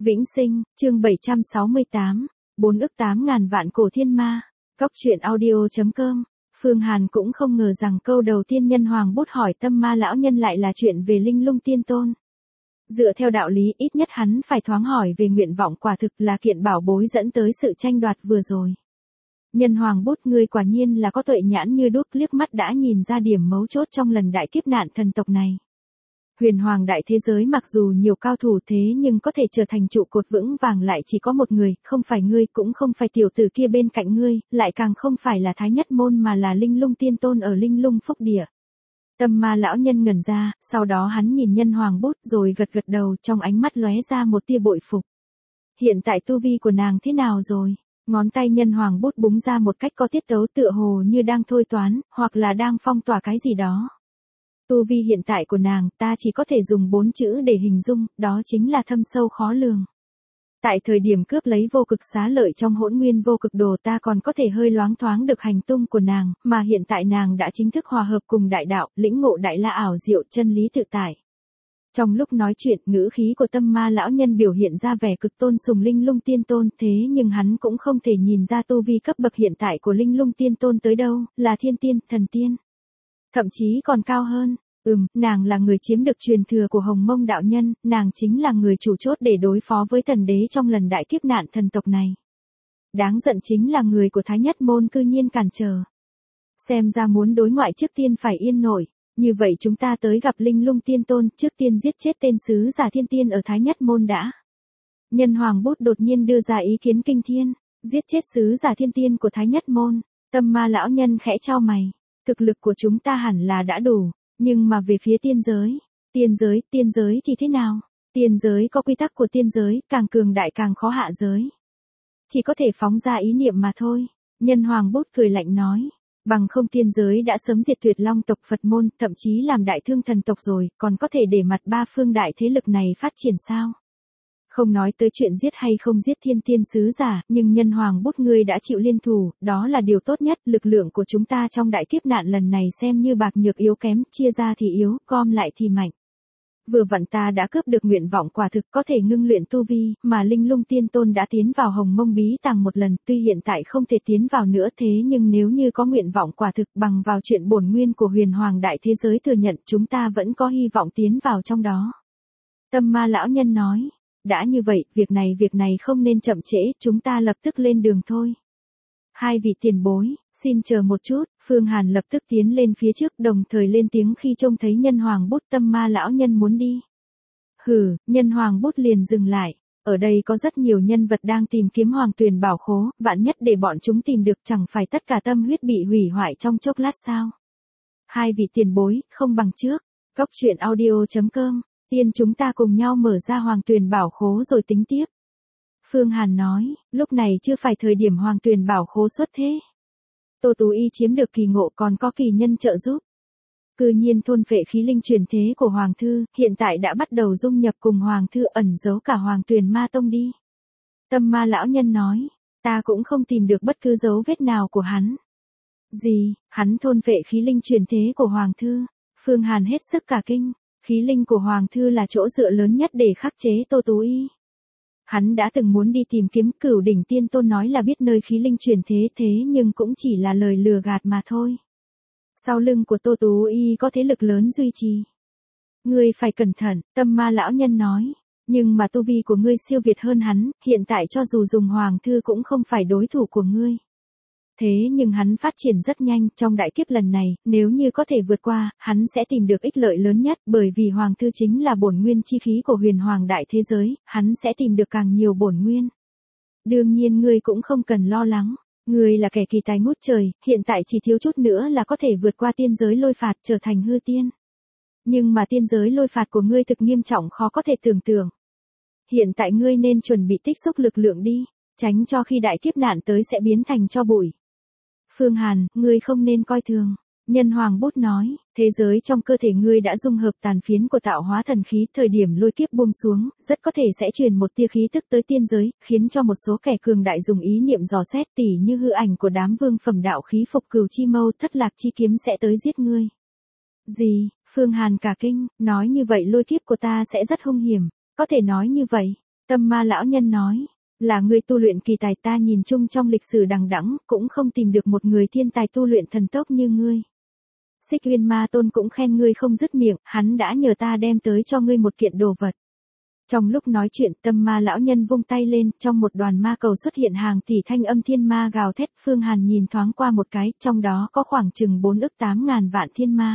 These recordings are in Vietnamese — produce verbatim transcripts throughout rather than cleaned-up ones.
Vĩnh Sinh, chương bảy trăm sáu mươi tám, bốn ức tám ngàn vạn cổ thiên ma. Cóc truyện audio chấm com. Phương Hàn cũng không ngờ rằng câu đầu tiên Nhân Hoàng bút hỏi Tâm Ma lão nhân lại là chuyện về Linh Lung Tiên Tôn. Dựa theo đạo lý, ít nhất hắn phải thoáng hỏi về nguyện vọng quả thực là kiện bảo bối dẫn tới sự tranh đoạt vừa rồi. Nhân Hoàng bút, ngươi quả nhiên là có tuệ nhãn như đuốc, liếc mắt đã nhìn ra điểm mấu chốt trong lần đại kiếp nạn thần tộc này. Huyền hoàng đại thế giới mặc dù nhiều cao thủ thế nhưng có thể trở thành trụ cột vững vàng lại chỉ có một người, không phải ngươi, cũng không phải tiểu tử kia bên cạnh ngươi, lại càng không phải là Thái Nhất Môn mà là Linh Lung Tiên Tôn ở Linh Lung Phúc Địa. Tâm Ma lão nhân ngẩn ra, sau đó hắn nhìn Nhân Hoàng bút rồi gật gật đầu, trong ánh mắt lóe ra một tia bội phục. Hiện tại tu vi của nàng thế nào rồi? Ngón tay Nhân Hoàng bút búng ra một cách có tiết tấu, tựa hồ như đang thôi toán, hoặc là đang phong tỏa cái gì đó. Tu vi hiện tại của nàng, ta chỉ có thể dùng bốn chữ để hình dung, đó chính là thâm sâu khó lường. Tại thời điểm cướp lấy vô cực xá lợi trong hỗn nguyên vô cực đồ, ta còn có thể hơi loáng thoáng được hành tung của nàng, mà hiện tại nàng đã chính thức hòa hợp cùng đại đạo, lĩnh ngộ đại la ảo diệu chân lý tự tại. Trong lúc nói chuyện, ngữ khí của Tâm Ma lão nhân biểu hiện ra vẻ cực tôn sùng Linh Lung Tiên Tôn, thế nhưng hắn cũng không thể nhìn ra tu vi cấp bậc hiện tại của Linh Lung Tiên Tôn tới đâu, là thiên tiên, thần tiên. Thậm chí còn cao hơn. Ừm, nàng là người chiếm được truyền thừa của Hồng Mông đạo nhân, nàng chính là người chủ chốt để đối phó với thần đế trong lần đại kiếp nạn thần tộc này. Đáng giận chính là người của Thái Nhất Môn cư nhiên cản trở. Xem ra muốn đối ngoại trước tiên phải yên nổi, như vậy chúng ta tới gặp Linh Lung Tiên Tôn, trước tiên giết chết tên sứ giả thiên tiên ở Thái Nhất Môn đã. Nhân Hoàng bút đột nhiên đưa ra ý kiến kinh thiên, giết chết sứ giả thiên tiên của Thái Nhất Môn. Tâm Ma lão nhân khẽ chau mày, thực lực của chúng ta hẳn là đã đủ. Nhưng mà về phía tiên giới, tiên giới, tiên giới thì thế nào? Tiên giới có quy tắc của tiên giới, càng cường đại càng khó hạ giới. Chỉ có thể phóng ra ý niệm mà thôi. Nhân Hoàng bút cười lạnh nói, bằng không tiên giới đã sớm diệt tuyệt Long tộc, Phật môn, thậm chí làm đại thương thần tộc rồi, còn có thể để mặt ba phương đại thế lực này phát triển sao? Không nói tới chuyện giết hay không giết thiên tiên sứ giả, nhưng Nhân Hoàng bút ngươi đã chịu liên thủ, đó là điều tốt nhất. Lực lượng của chúng ta trong đại kiếp nạn lần này xem như bạc nhược yếu kém, chia ra thì yếu, gom lại thì mạnh. Vừa vặn ta đã cướp được nguyện vọng quả thực có thể ngưng luyện tu vi, mà Linh Lung Tiên Tôn đã tiến vào Hồng Mông bí tàng một lần, tuy hiện tại không thể tiến vào nữa, thế nhưng nếu như có nguyện vọng quả thực bằng vào chuyện bổn nguyên của huyền hoàng đại thế giới thừa nhận, chúng ta vẫn có hy vọng tiến vào trong đó. Tâm Ma lão nhân nói. Đã như vậy, việc này việc này không nên chậm trễ, chúng ta lập tức lên đường thôi. Hai vị tiền bối, xin chờ một chút. Phương Hàn lập tức tiến lên phía trước, đồng thời lên tiếng khi trông thấy Nhân Hoàng bút. Tâm Ma lão nhân muốn đi. Hừ, Nhân Hoàng bút liền dừng lại. Ở đây có rất nhiều nhân vật đang tìm kiếm hoàng tuyền bảo khố, vạn nhất để bọn chúng tìm được chẳng phải tất cả tâm huyết bị hủy hoại trong chốc lát sao. Hai vị tiền bối, không bằng trước. Cóc truyện audio chấm com. Tiên chúng ta cùng nhau mở ra hoàng tuyền bảo khố rồi tính tiếp. Phương Hàn nói, lúc này chưa phải thời điểm hoàng tuyền bảo khố xuất thế. Tô Tú Y chiếm được kỳ ngộ, còn có kỳ nhân trợ giúp. Cư nhiên thôn phệ khí linh truyền thế của Hoàng Thư, hiện tại đã bắt đầu dung nhập cùng Hoàng Thư, ẩn giấu cả Hoàng Tuyền Ma Tông đi. Tâm Ma lão nhân nói, ta cũng không tìm được bất cứ dấu vết nào của hắn. Gì, hắn thôn phệ khí linh truyền thế của Hoàng Thư? Phương Hàn hết sức cả kinh. Khí linh của Hoàng Thư là chỗ dựa lớn nhất để khắc chế Tô Tú Y. Hắn đã từng muốn đi tìm kiếm, Cửu Đỉnh Tiên Tôn nói là biết nơi khí linh truyền thế, thế nhưng cũng chỉ là lời lừa gạt mà thôi. Sau lưng của Tô Tú Y có thế lực lớn duy trì. Ngươi phải cẩn thận, Tâm Ma lão nhân nói, nhưng mà tu vi của ngươi siêu việt hơn hắn, hiện tại cho dù dùng Hoàng Thư cũng không phải đối thủ của ngươi. Thế nhưng hắn phát triển rất nhanh, trong đại kiếp lần này, nếu như có thể vượt qua, hắn sẽ tìm được ích lợi lớn nhất, bởi vì Hoàng Thư chính là bổn nguyên chi khí của huyền hoàng đại thế giới, hắn sẽ tìm được càng nhiều bổn nguyên. Đương nhiên ngươi cũng không cần lo lắng, ngươi là kẻ kỳ tài ngút trời, hiện tại chỉ thiếu chút nữa là có thể vượt qua tiên giới lôi phạt trở thành hư tiên. Nhưng mà tiên giới lôi phạt của ngươi thực nghiêm trọng, khó có thể tưởng tượng. Hiện tại ngươi nên chuẩn bị tích xúc lực lượng đi, tránh cho khi đại kiếp nạn tới sẽ biến thành tro bụi. Phương Hàn, ngươi không nên coi thường. Nhân Hoàng bút nói, thế giới trong cơ thể ngươi đã dung hợp tàn phiến của tạo hóa thần khí, thời điểm lôi kiếp buông xuống, rất có thể sẽ truyền một tia khí tức tới tiên giới, khiến cho một số kẻ cường đại dùng ý niệm dò xét, tỉ như hư ảnh của đám vương phẩm đạo khí phục cửu chi mâu, thất lạc chi kiếm sẽ tới giết ngươi. Gì? Phương Hàn cả kinh, nói như vậy lôi kiếp của ta sẽ rất hung hiểm, có thể nói như vậy. Tâm ma lão nhân nói, là ngươi tu luyện kỳ tài, ta nhìn chung trong lịch sử đằng đẵng cũng không tìm được một người thiên tài tu luyện thần tốc như ngươi. Xích Uyên Ma Tôn cũng khen ngươi không dứt miệng, hắn đã nhờ ta đem tới cho ngươi một kiện đồ vật. Trong lúc nói chuyện, tâm ma lão nhân vung tay lên, trong một đoàn ma cầu xuất hiện hàng tỷ thanh âm thiên ma gào thét. Phương Hàn nhìn thoáng qua một cái, trong đó có khoảng chừng bốn ức tám ngàn vạn thiên ma.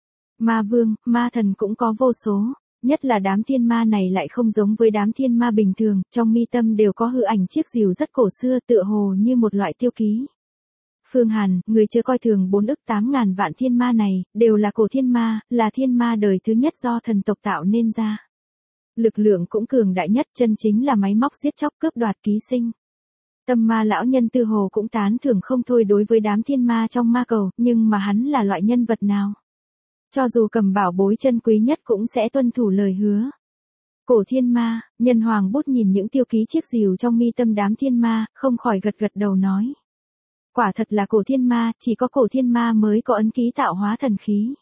Ma vương, ma thần cũng có vô số, nhất là đám thiên ma này lại không giống với đám thiên ma bình thường, trong mi tâm đều có hư ảnh chiếc rìu rất cổ xưa, tựa hồ như một loại tiêu ký. Phương Hàn, người chưa coi thường bốn ức tám ngàn vạn thiên ma này, đều là cổ thiên ma, là thiên ma đời thứ nhất do thần tộc tạo nên ra. Lực lượng cũng cường đại nhất, chân chính là máy móc giết chóc cướp đoạt ký sinh. Tâm ma lão nhân tư hồ cũng tán thưởng không thôi đối với đám thiên ma trong ma cầu, nhưng mà hắn là loại nhân vật nào? Cho dù cầm bảo bối chân quý nhất cũng sẽ tuân thủ lời hứa. Cổ thiên ma, nhân hoàng bút nhìn những tiêu ký chiếc rìu trong mi tâm đám thiên ma, không khỏi gật gật đầu nói. Quả thật là cổ thiên ma, chỉ có cổ thiên ma mới có ấn ký tạo hóa thần khí.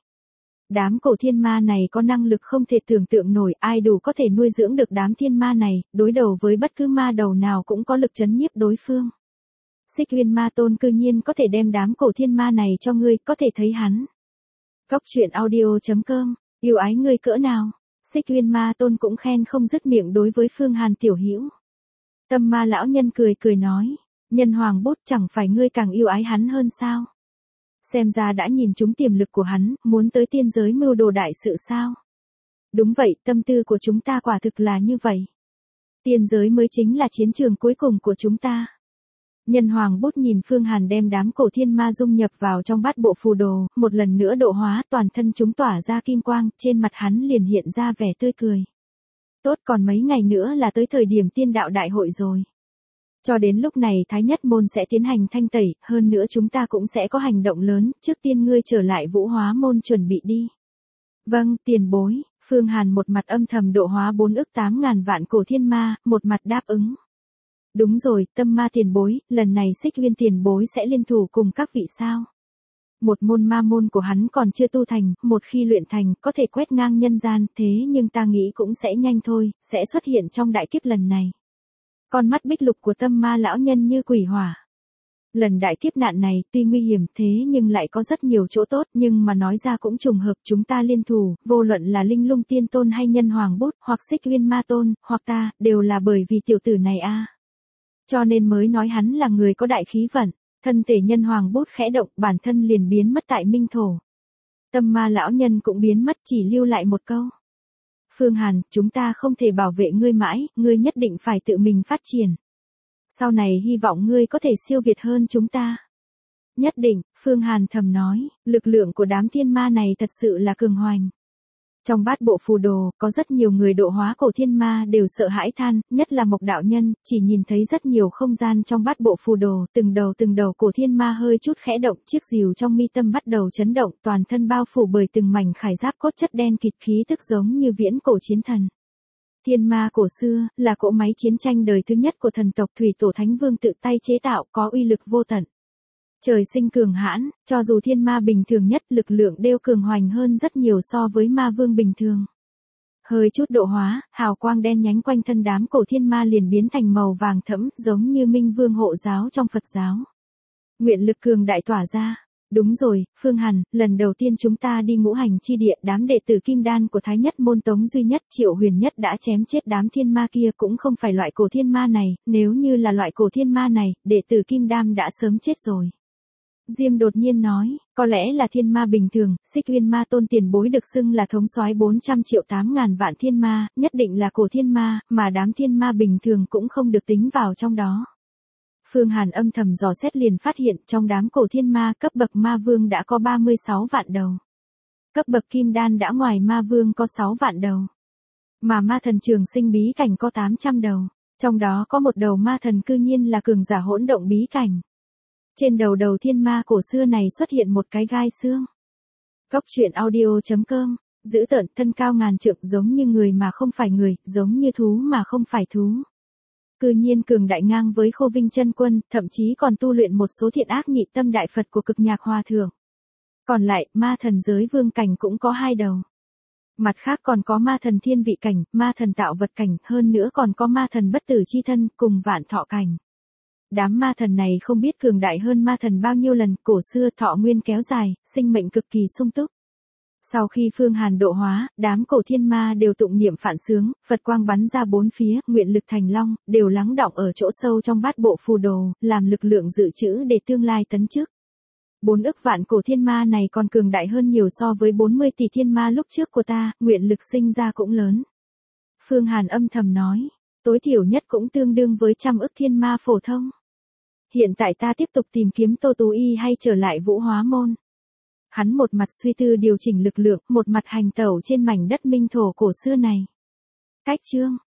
Đám cổ thiên ma này có năng lực không thể tưởng tượng nổi, ai đủ có thể nuôi dưỡng được đám thiên ma này, đối đầu với bất cứ ma đầu nào cũng có lực chấn nhiếp đối phương. Xích Uyên Ma Tôn cư nhiên có thể đem đám cổ thiên ma này cho ngươi, có thể thấy hắn. Cốc truyện audio chấm com, yêu ái ngươi cỡ nào? Xích Uyên Ma Tôn cũng khen không dứt miệng đối với Phương Hàn tiểu hữu. Tâm ma lão nhân cười cười nói, nhân hoàng bút chẳng phải ngươi càng yêu ái hắn hơn sao? Xem ra đã nhìn trúng tiềm lực của hắn, muốn tới tiên giới mưu đồ đại sự sao? Đúng vậy, tâm tư của chúng ta quả thực là như vậy. Tiên giới mới chính là chiến trường cuối cùng của chúng ta. Nhân hoàng bút nhìn Phương Hàn đem đám cổ thiên ma dung nhập vào trong bát bộ phù đồ, một lần nữa độ hóa, toàn thân chúng tỏa ra kim quang, trên mặt hắn liền hiện ra vẻ tươi cười. Tốt, còn mấy ngày nữa là tới thời điểm tiên đạo đại hội rồi. Cho đến lúc này Thái Nhất Môn sẽ tiến hành thanh tẩy, hơn nữa chúng ta cũng sẽ có hành động lớn, trước tiên ngươi trở lại Vũ Hóa Môn chuẩn bị đi. Vâng, tiền bối, Phương Hàn một mặt âm thầm độ hóa bốn ức tám ngàn vạn cổ thiên ma, một mặt đáp ứng. Đúng rồi, tâm ma tiền bối, lần này Xích Uyên tiền bối sẽ liên thủ cùng các vị sao? Một môn ma môn của hắn còn chưa tu thành, một khi luyện thành, có thể quét ngang nhân gian, thế nhưng ta nghĩ cũng sẽ nhanh thôi, sẽ xuất hiện trong đại kiếp lần này. Con mắt bích lục của tâm ma lão nhân như quỷ hỏa. Lần đại kiếp nạn này tuy nguy hiểm thế nhưng lại có rất nhiều chỗ tốt, nhưng mà nói ra cũng trùng hợp, chúng ta liên thủ, vô luận là Linh Lung Tiên Tôn hay Nhân Hoàng Bút, hoặc Xích Uyên Ma Tôn, hoặc ta, đều là bởi vì tiểu tử này a. Cho nên mới nói hắn là người có đại khí vận. Thân thể Nhân Hoàng Bút khẽ động, bản thân liền biến mất tại minh thổ. Tâm ma lão nhân cũng biến mất, chỉ lưu lại một câu. Phương Hàn, chúng ta không thể bảo vệ ngươi mãi, ngươi nhất định phải tự mình phát triển. Sau này hy vọng ngươi có thể siêu việt hơn chúng ta. Nhất định, Phương Hàn thầm nói, lực lượng của đám thiên ma này thật sự là cường hoành. Trong bát bộ phù đồ, có rất nhiều người độ hóa cổ thiên ma đều sợ hãi than, nhất là Mộc đạo nhân, chỉ nhìn thấy rất nhiều không gian trong bát bộ phù đồ, từng đầu từng đầu cổ thiên ma hơi chút khẽ động, chiếc rìu trong mi tâm bắt đầu chấn động, toàn thân bao phủ bởi từng mảnh khải giáp cốt chất đen kịt, khí tức giống như viễn cổ chiến thần. Thiên ma cổ xưa, là cỗ máy chiến tranh đời thứ nhất của thần tộc Thủy Tổ Thánh Vương tự tay chế tạo, có uy lực vô tận. Trời sinh cường hãn, cho dù thiên ma bình thường nhất, lực lượng đều cường hoành hơn rất nhiều so với ma vương bình thường. Hơi chút độ hóa, hào quang đen nhánh quanh thân đám cổ thiên ma liền biến thành màu vàng thẫm, giống như minh vương hộ giáo trong Phật giáo. Nguyện lực cường đại tỏa ra. Đúng rồi, Phương Hàn, lần đầu tiên chúng ta đi ngũ hành chi địa, đám đệ tử kim đan của Thái Nhất Môn Tống Duy Nhất, Triệu Huyền Nhất đã chém chết đám thiên ma kia, cũng không phải loại cổ thiên ma này, nếu như là loại cổ thiên ma này, đệ tử kim đan đã sớm chết rồi. Diêm đột nhiên nói, có lẽ là thiên ma bình thường, Xích Uyên Ma Tôn tiền bối được xưng là thống soái bốn trăm triệu tám ngàn vạn thiên ma, nhất định là cổ thiên ma, mà đám thiên ma bình thường cũng không được tính vào trong đó. Phương Hàn âm thầm dò xét liền phát hiện trong đám cổ thiên ma cấp bậc ma vương đã có ba mươi sáu vạn đầu. Cấp bậc kim đan đã ngoài ma vương có sáu vạn đầu. Mà ma thần trường sinh bí cảnh có tám trăm đầu. Trong đó có một đầu ma thần cư nhiên là cường giả hỗn động bí cảnh. Trên đầu đầu thiên ma cổ xưa này xuất hiện một cái gai xương. Cốc truyện audio chấm com, giữ tợn, thân cao ngàn trượng, giống như người mà không phải người, giống như thú mà không phải thú. Cư nhiên cường đại ngang với Khô Vinh Chân Quân, thậm chí còn tu luyện một số thiện ác nhị tâm đại Phật của Cực Nhạc Hòa Thượng. Còn lại, ma thần giới vương cảnh cũng có hai đầu. Mặt khác còn có ma thần thiên vị cảnh, ma thần tạo vật cảnh, hơn nữa còn có ma thần bất tử chi thân, cùng vạn thọ cảnh. Đám ma thần này không biết cường đại hơn ma thần bao nhiêu lần, cổ xưa thọ nguyên kéo dài, sinh mệnh cực kỳ sung túc. Sau khi Phương Hàn độ hóa, đám cổ thiên ma đều tụng niệm phản sướng, Phật quang bắn ra bốn phía, nguyện lực thành long, đều lắng đọng ở chỗ sâu trong bát bộ phù đồ, làm lực lượng dự trữ để tương lai tấn chức. Bốn ức vạn cổ thiên ma này còn cường đại hơn nhiều so với bốn mươi tỷ thiên ma lúc trước của ta, nguyện lực sinh ra cũng lớn. Phương Hàn âm thầm nói, tối thiểu nhất cũng tương đương với trăm ức thiên ma phổ thông. Hiện tại ta tiếp tục tìm kiếm Tô Tú Y hay trở lại Vũ Hóa Môn. Hắn một mặt suy tư điều chỉnh lực lượng, một mặt hành tẩu trên mảnh đất minh thổ cổ xưa này. Cách chương